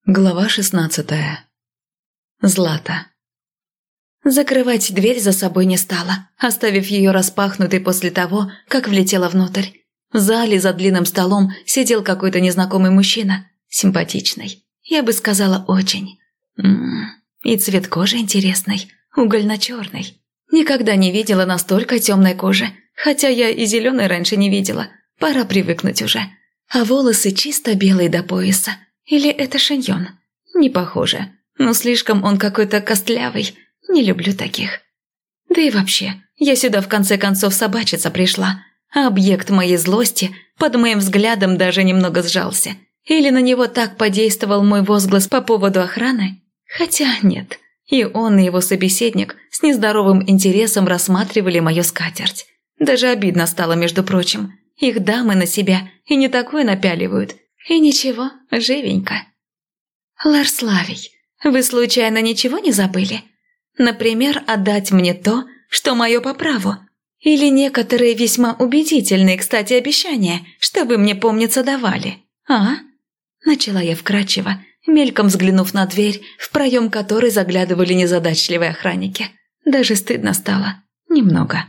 Глава 16. Злата. Закрывать дверь за собой не стала, оставив ее распахнутой после того, как влетела внутрь. В зале за длинным столом сидел какой-то незнакомый мужчина, симпатичный, я бы сказала, очень. И цвет кожи интересный, угольно-черный. Никогда не видела настолько темной кожи, хотя я и зеленой раньше не видела, пора привыкнуть уже. А волосы чисто белые до пояса. Или это шиньон? Не похоже. Но слишком он какой-то костлявый. Не люблю таких. Да и вообще, я сюда в конце концов собачиться пришла. А объект моей злости под моим взглядом даже немного сжался. Или на него так подействовал мой возглас по поводу охраны? Хотя нет. И он, и его собеседник с нездоровым интересом рассматривали мою скатерть. Даже обидно стало, между прочим. Их дамы на себя и не такое напяливают. И ничего, живенько. Ларславий, вы случайно ничего не забыли? Например, отдать мне то, что мое по праву? Или некоторые весьма убедительные, кстати, обещания, что вы мне, помнится, давали? А? Начала я вкратчиво, мельком взглянув на дверь, в проем которой заглядывали незадачливые охранники. Даже стыдно стало. Немного.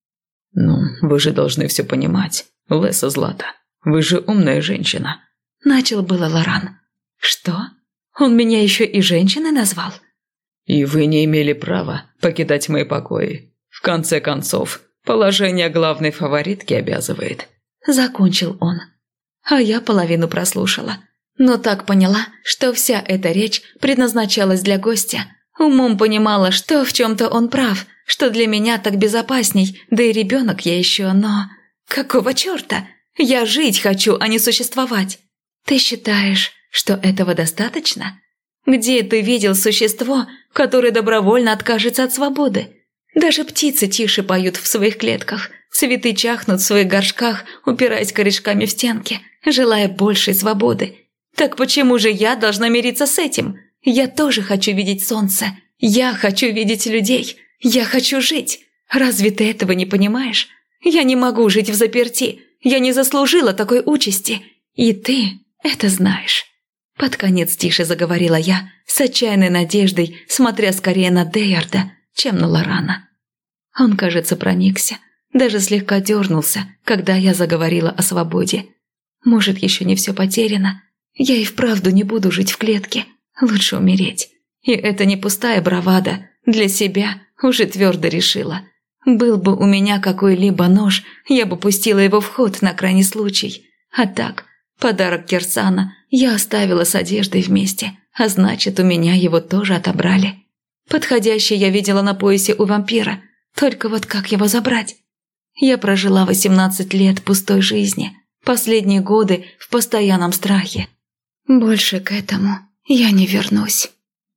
«Ну, вы же должны все понимать, Леса Злата. Вы же умная женщина». Начал было Лоран. «Что? Он меня еще и женщиной назвал?» «И вы не имели права покидать мои покои. В конце концов, положение главной фаворитки обязывает». Закончил он. А я половину прослушала. Но так поняла, что вся эта речь предназначалась для гостя. Умом понимала, что в чем-то он прав, что для меня так безопасней, да и ребенок я еще, но... Какого черта? Я жить хочу, а не существовать. Ты считаешь, что этого достаточно? Где ты видел существо, которое добровольно откажется от свободы? Даже птицы тише поют в своих клетках, цветы чахнут в своих горшках, упираясь корешками в стенки, желая большей свободы. Так почему же я должна мириться с этим? Я тоже хочу видеть солнце. Я хочу видеть людей. Я хочу жить. Разве ты этого не понимаешь? Я не могу жить взаперти. Я не заслужила такой участи. И ты это знаешь. Под конец тише заговорила я, с отчаянной надеждой, смотря скорее на Дейарда, чем на Лорана. Он, кажется, проникся, даже слегка дернулся, когда я заговорила о свободе. Может, еще не все потеряно? Я и вправду не буду жить в клетке. Лучше умереть. И это не пустая бравада. Для себя уже твердо решила. Был бы у меня какой-либо нож, я бы пустила его в ход на крайний случай. А так, подарок Кирсана я оставила с одеждой вместе, а значит, у меня его тоже отобрали. Подходящий я видела на поясе у вампира, только вот как его забрать? Я прожила 18 лет пустой жизни, последние годы в постоянном страхе. Больше к этому я не вернусь.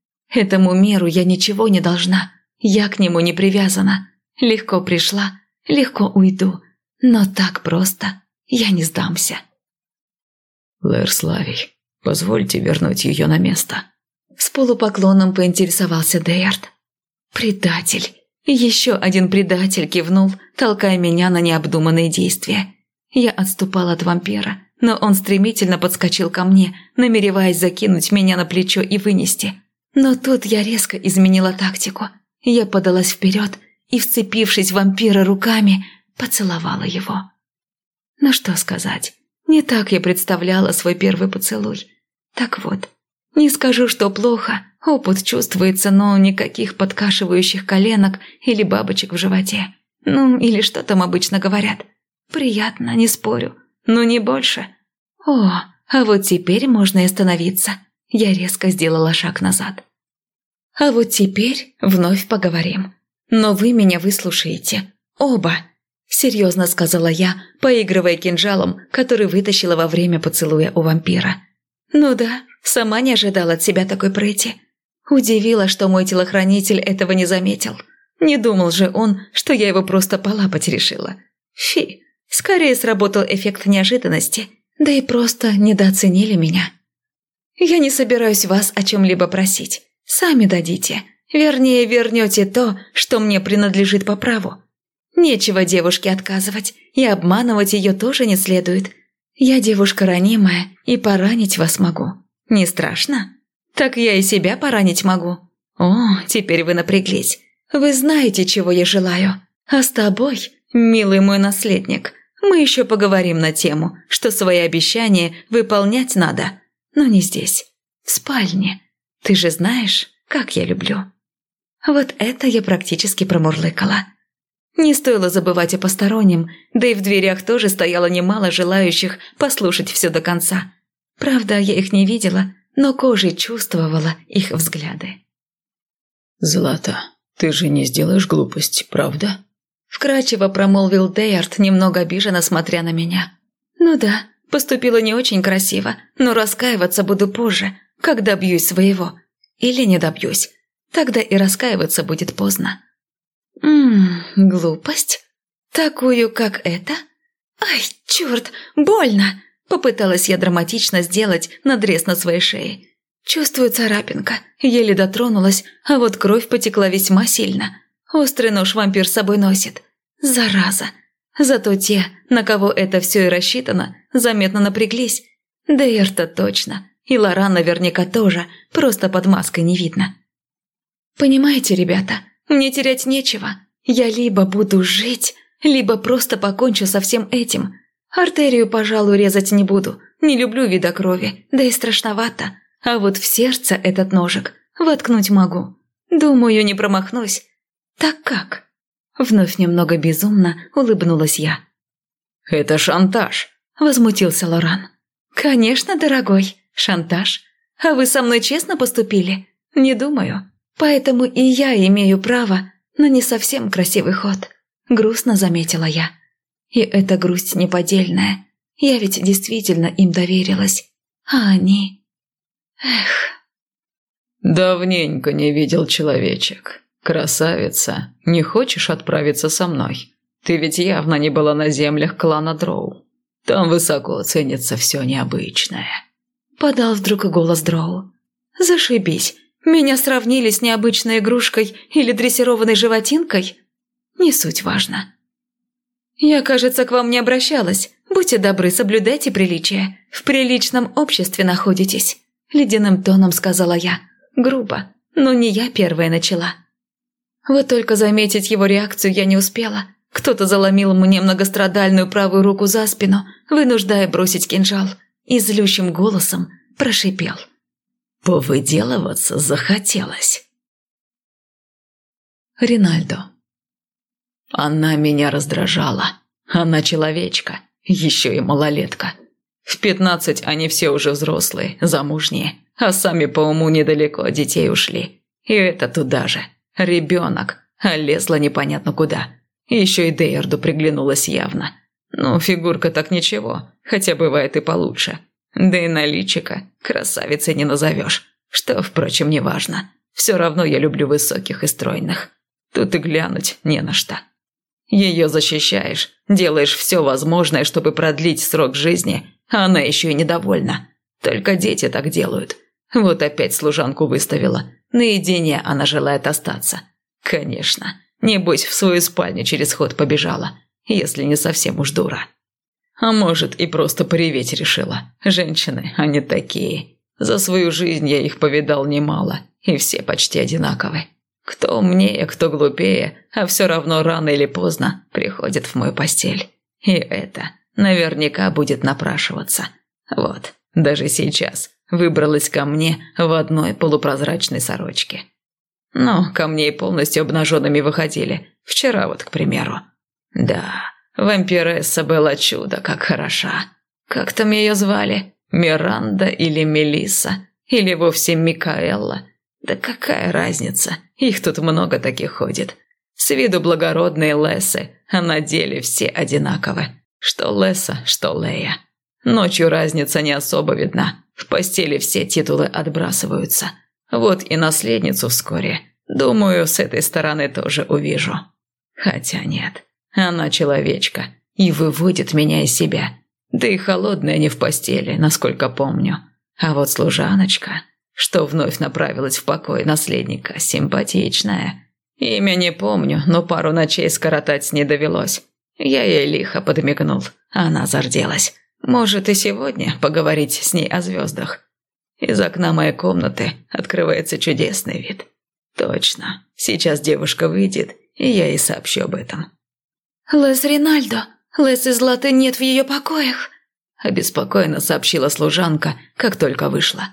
Этому миру я ничего не должна, я к нему не привязана. Легко пришла, легко уйду, но так просто я не сдамся. «Ларславий, позвольте вернуть ее на место». С полупоклоном поинтересовался Дейард. «Предатель!» Еще один предатель кивнул, толкая меня на необдуманные действия. Я отступала от вампира, но он стремительно подскочил ко мне, намереваясь закинуть меня на плечо и вынести. Но тут я резко изменила тактику. Я подалась вперед и, вцепившись в вампира руками, поцеловала его. Ну что сказать, не так я представляла свой первый поцелуй. Так вот, не скажу, что плохо, опыт чувствуется, но никаких подкашивающих коленок или бабочек в животе. Ну, или что там обычно говорят. Приятно, не спорю, но не больше. О, а вот теперь можно и остановиться. Я резко сделала шаг назад. А вот теперь вновь поговорим. Но вы меня выслушаете. Оба. Серьезно сказала я, поигрывая кинжалом, который вытащила во время поцелуя у вампира. Ну да, сама не ожидала от себя такой прыти. Удивила, что мой телохранитель этого не заметил. Не думал же он, что я его просто полапать решила. Фи, скорее сработал эффект неожиданности, да и просто недооценили меня. Я не собираюсь вас о чем-либо просить. Сами дадите. Вернее, вернете то, что мне принадлежит по праву. Нечего девушке отказывать, и обманывать ее тоже не следует. Я девушка ранимая, и поранить вас могу. Не страшно? Так я и себя поранить могу. О, теперь вы напряглись. Вы знаете, чего я желаю. А с тобой, милый мой наследник, мы еще поговорим на тему, что свои обещания выполнять надо. Но не здесь, в спальне. Ты же знаешь, как я люблю. Вот это я практически промурлыкала. Не стоило забывать о постороннем, да и в дверях тоже стояло немало желающих послушать все до конца. Правда, я их не видела, но кожей чувствовала их взгляды. «Злата, ты же не сделаешь глупости, правда?» Вкрадчиво промолвил Дейард, немного обиженно смотря на меня. «Ну да, поступила не очень красиво, но раскаиваться буду позже, когда добьюсь своего. Или не добьюсь. Тогда и раскаиваться будет поздно». Глупость? Такую, как это? Ай, черт, больно! Попыталась я драматично сделать надрез на своей шее. Чувствую царапинка, еле дотронулась, а вот кровь потекла весьма сильно. Острый нож вампир с собой носит. Зараза! Зато те, на кого это все и рассчитано, заметно напряглись. Дейр-то точно, и Лоран наверняка тоже, просто под маской не видно. Понимаете, ребята, мне терять нечего. Я либо буду жить, либо просто покончу со всем этим. Артерию, пожалуй, резать не буду. Не люблю вида крови, да и страшновато. А вот в сердце этот ножик воткнуть могу. Думаю, не промахнусь. Так как? Вновь немного безумно улыбнулась я. «Это шантаж», – возмутился Лоран. «Конечно, дорогой, шантаж. А вы со мной честно поступили? Не думаю. Поэтому и я имею право на не совсем красивый ход», – грустно заметила я. И эта грусть неподдельная. Я ведь действительно им доверилась. А они... Эх... «Давненько не видел, человечек. Красавица, не хочешь отправиться со мной? Ты ведь явно не была на землях клана Дроу. Там высоко ценится все необычное». Подал вдруг голос Дроу. «Зашибись. Меня сравнили с необычной игрушкой или дрессированной животинкой? Не суть важно. Я, кажется, к вам не обращалась. Будьте добры, соблюдайте приличия. В приличном обществе находитесь», – ледяным тоном сказала я. Грубо, но не я первая начала. Вот только заметить его реакцию я не успела. Кто-то заломил мне многострадальную правую руку за спину, вынуждая бросить кинжал, и злющим голосом прошипел. «Повыделываться захотелось». Ринальдо. Она меня раздражала. Она человечка, еще и малолетка. В 15 они все уже взрослые, замужние, а сами по уму недалеко от детей ушли. И это туда же. Ребенок, а лезла непонятно куда. Еще и Дейарду приглянулась явно. Ну, фигурка так ничего, хотя бывает и получше. Да и на личико красавицей не назовешь, что, впрочем, не важно. Все равно я люблю высоких и стройных. Тут и глянуть не на что. Ее защищаешь, делаешь все возможное, чтобы продлить срок жизни, а она еще и недовольна. Только дети так делают. Вот опять служанку выставила. Наедине она желает остаться. Конечно, небось в свою спальню через ход побежала, если не совсем уж дура. А может, и просто пореветь решила. Женщины, они такие. За свою жизнь я их повидал немало, и все почти одинаковы. Кто умнее, кто глупее, а все равно рано или поздно приходит в мою постель. И это наверняка будет напрашиваться. Вот, даже сейчас выбралась ко мне в одной полупрозрачной сорочке. Ну, ко мне и полностью обнаженными выходили. Вчера вот, к примеру. Да, вампиресса была чудо, как хороша. Как там ее звали? Миранда или Мелисса? Или вовсе Микаэлла? Да какая разница? Их тут много таких ходит. С виду благородные Лессы, а на деле все одинаковы. Что Лесса, что Лея. Ночью разница не особо видна. В постели все титулы отбрасываются. Вот и наследницу вскоре. Думаю, с этой стороны тоже увижу. Хотя нет, она человечка и выводит меня из себя. Да и холодная не в постели, насколько помню. А вот служаночка, что вновь направилась в покой наследника, симпатичная. Имя не помню, но пару ночей скоротать с ней довелось. Я ей лихо подмигнул, она зарделась. Может, и сегодня поговорить с ней о звездах. Из окна моей комнаты открывается чудесный вид. Точно, сейчас девушка выйдет, и я ей сообщу об этом. «Лес Ринальдо, Лес и Златы нет в ее покоях», – обеспокоенно сообщила служанка, как только вышла.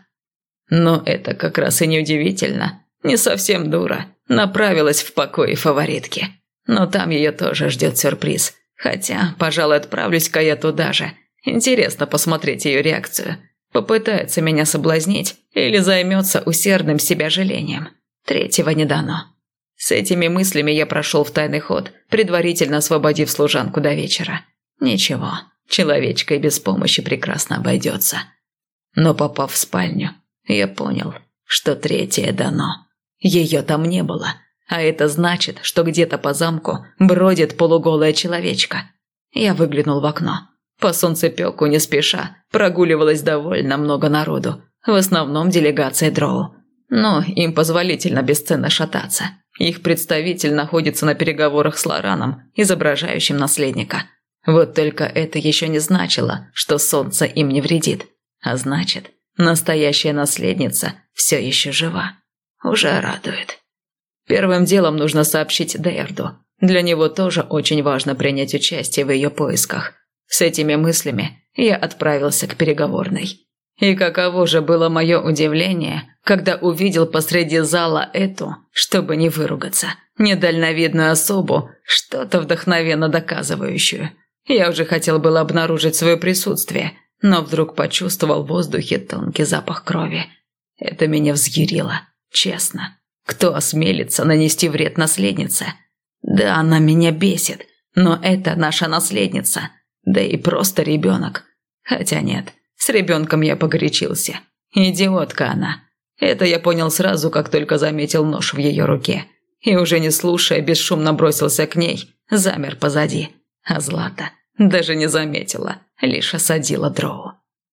Но это как раз и не удивительно. Не совсем дура, направилась в покои фаворитки. Но там ее тоже ждет сюрприз. Хотя, пожалуй, отправлюсь-ка я туда же. Интересно посмотреть ее реакцию. Попытается меня соблазнить или займется усердным себя жалением. Третьего не дано. С этими мыслями я прошел в тайный ход, предварительно освободив служанку до вечера. Ничего, человечка и без помощи прекрасно обойдется. Но попав в спальню, я понял, что третье дано. Ее там не было, а это значит, что где-то по замку бродит полуголая человечка. Я выглянул в окно. По солнцепеку не спеша прогуливалось довольно много народу, в основном делегация дроу. Но им позволительно бесценно шататься. Их представитель находится на переговорах с Лораном, изображающим наследника. Вот только это еще не значило, что солнце им не вредит. А значит, настоящая наследница все еще жива. Уже радует. Первым делом нужно сообщить Дейарду. Для него тоже очень важно принять участие в ее поисках. С этими мыслями я отправился к переговорной. И каково же было мое удивление, когда увидел посреди зала эту, чтобы не выругаться, недальновидную особу, что-то вдохновенно доказывающую. Я уже хотел было обнаружить свое присутствие, но вдруг почувствовал в воздухе тонкий запах крови. Это меня взъярило, честно. Кто осмелится нанести вред наследнице? Да, она меня бесит, но это наша наследница, да и просто ребенок. Хотя нет, с ребенком я погорячился. Идиотка она. Это я понял сразу, как только заметил нож в ее руке. И уже не слушая, бесшумно бросился к ней, замер позади. А Злата даже не заметила, лишь осадила дроу.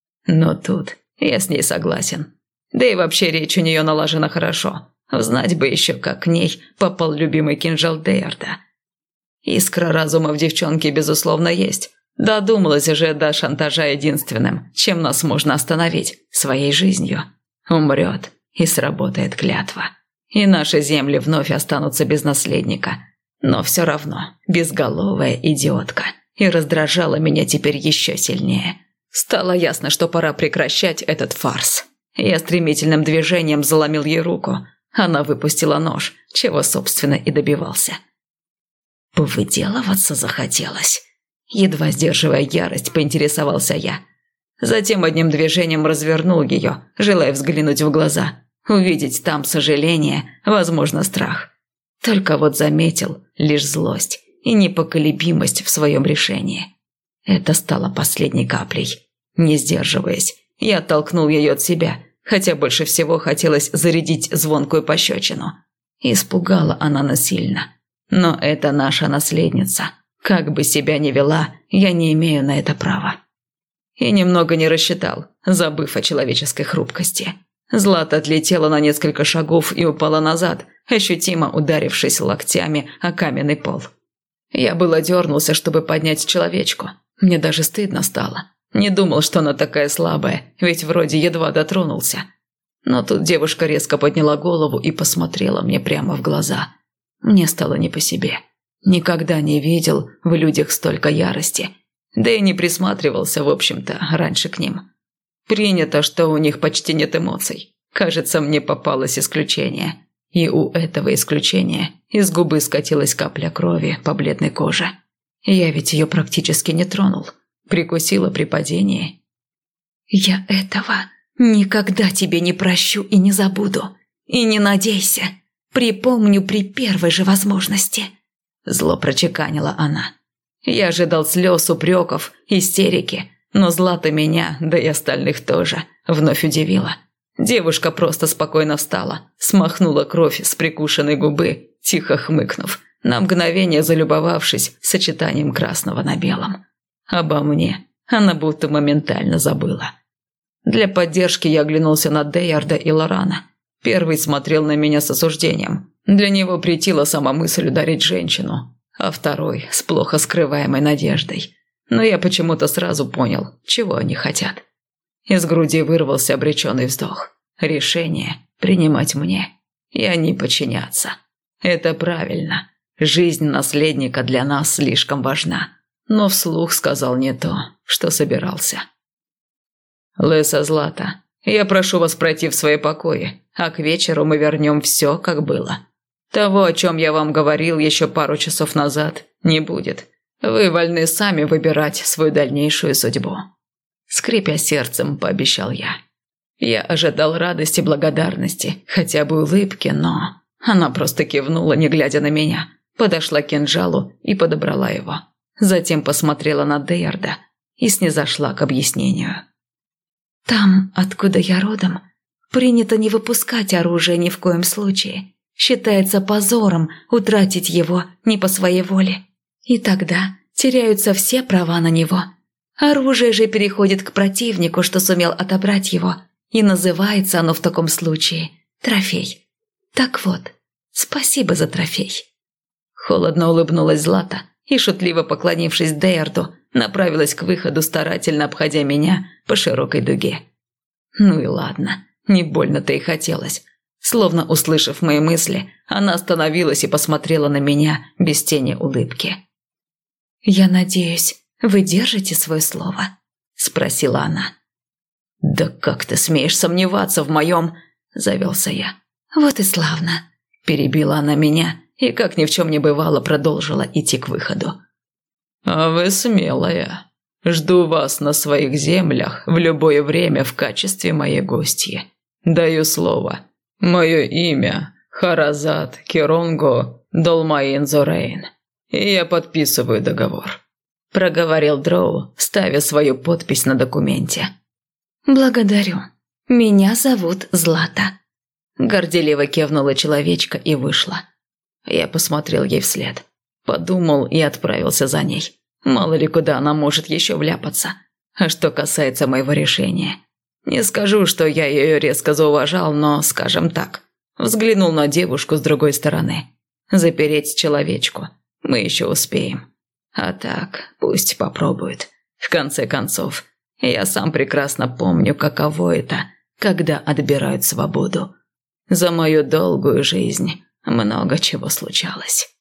Но тут я с ней согласен. Да и вообще речь у нее налажена хорошо. Знать бы еще, как к ней попал любимый кинжал Дейарда. Искра разума в девчонке, безусловно, есть. Додумалась же до шантажа единственным, чем нас можно остановить, своей жизнью. Умрет, и сработает клятва. И наши земли вновь останутся без наследника. Но все равно безголовая идиотка. И раздражала меня теперь еще сильнее. Стало ясно, что пора прекращать этот фарс. Я стремительным движением заломил ей руку. Она выпустила нож, чего, собственно, и добивался. Повыделываться захотелось. Едва сдерживая ярость, поинтересовался я. Затем одним движением развернул ее, желая взглянуть в глаза. Увидеть там сожаление, возможно, страх. Только вот заметил лишь злость и непоколебимость в своем решении. Это стало последней каплей. Не сдерживаясь, я оттолкнул ее от себя, хотя больше всего хотелось зарядить звонкую пощечину. Испугала она нас сильно. Но это наша наследница. Как бы себя ни вела, я не имею на это права. И немного не рассчитал, забыв о человеческой хрупкости. Злата отлетела на несколько шагов и упала назад, ощутимо ударившись локтями о каменный пол. Я было дернулся, чтобы поднять человечку. Мне даже стыдно стало. Не думал, что она такая слабая, ведь вроде едва дотронулся. Но тут девушка резко подняла голову и посмотрела мне прямо в глаза. Мне стало не по себе. Никогда не видел в людях столько ярости. Да и не присматривался, в общем-то, раньше к ним. Принято, что у них почти нет эмоций. Кажется, мне попалось исключение. И у этого исключения из губы скатилась капля крови по бледной коже. Я ведь ее практически не тронул. Прикусила при падении. «Я этого никогда тебе не прощу и не забуду. И не надейся. Припомню при первой же возможности». Зло прочеканила она. Я ожидал слез, упреков, истерики, но Злата меня, да и остальных тоже, вновь удивила. Девушка просто спокойно встала, смахнула кровь с прикушенной губы, тихо хмыкнув, на мгновение залюбовавшись сочетанием красного на белом. Обо мне она будто моментально забыла. Для поддержки я оглянулся на Дейарда и Лорана. Первый смотрел на меня с осуждением. Для него претила сама мысль ударить женщину, а второй с плохо скрываемой надеждой. Но я почему-то сразу понял, чего они хотят. Из груди вырвался обреченный вздох. Решение принимать мне, и они подчиняться. Это правильно. Жизнь наследника для нас слишком важна. Но вслух сказал не то, что собирался. Леса Злата, я прошу вас пройти в свои покои, а к вечеру мы вернем все, как было. Того, о чем я вам говорил еще пару часов назад, не будет. Вы вольны сами выбирать свою дальнейшую судьбу. Скрипя сердцем, пообещал я. Я ожидал радости, благодарности, хотя бы улыбки, но... Она просто кивнула, не глядя на меня, подошла к кинжалу и подобрала его. Затем посмотрела на Дейарда и снизошла к объяснению. «Там, откуда я родом, принято не выпускать оружие ни в коем случае. Считается позором утратить его не по своей воле. И тогда теряются все права на него. Оружие же переходит к противнику, что сумел отобрать его, и называется оно в таком случае трофей. Так вот, спасибо за трофей». Холодно улыбнулась Злата и, шутливо поклонившись Дейарду, направилась к выходу, старательно обходя меня по широкой дуге. Ну и ладно, не больно-то и хотелось. Словно услышав мои мысли, она остановилась и посмотрела на меня без тени улыбки. «Я надеюсь, вы держите свое слово?» – спросила она. «Да как ты смеешь сомневаться в моем...» – завелся я. «Вот и славно», – перебила она меня и, как ни в чем не бывало, продолжила идти к выходу. «А вы смелая. Жду вас на своих землях в любое время в качестве моей гостьи. Даю слово. Мое имя Харазад Киронго Долмаин Зорейн. И я подписываю договор», – проговорил Дроу, ставя свою подпись на документе. «Благодарю. Меня зовут Злата». Горделиво кивнула человечка и вышла. Я посмотрел ей вслед. Подумал и отправился за ней. Мало ли куда она может еще вляпаться. А что касается моего решения. Не скажу, что я ее резко зауважал, но, скажем так, взглянул на девушку с другой стороны. Запереть человечку мы еще успеем. А так, пусть попробует. В конце концов, я сам прекрасно помню, каково это, когда отбирают свободу. За мою долгую жизнь много чего случалось.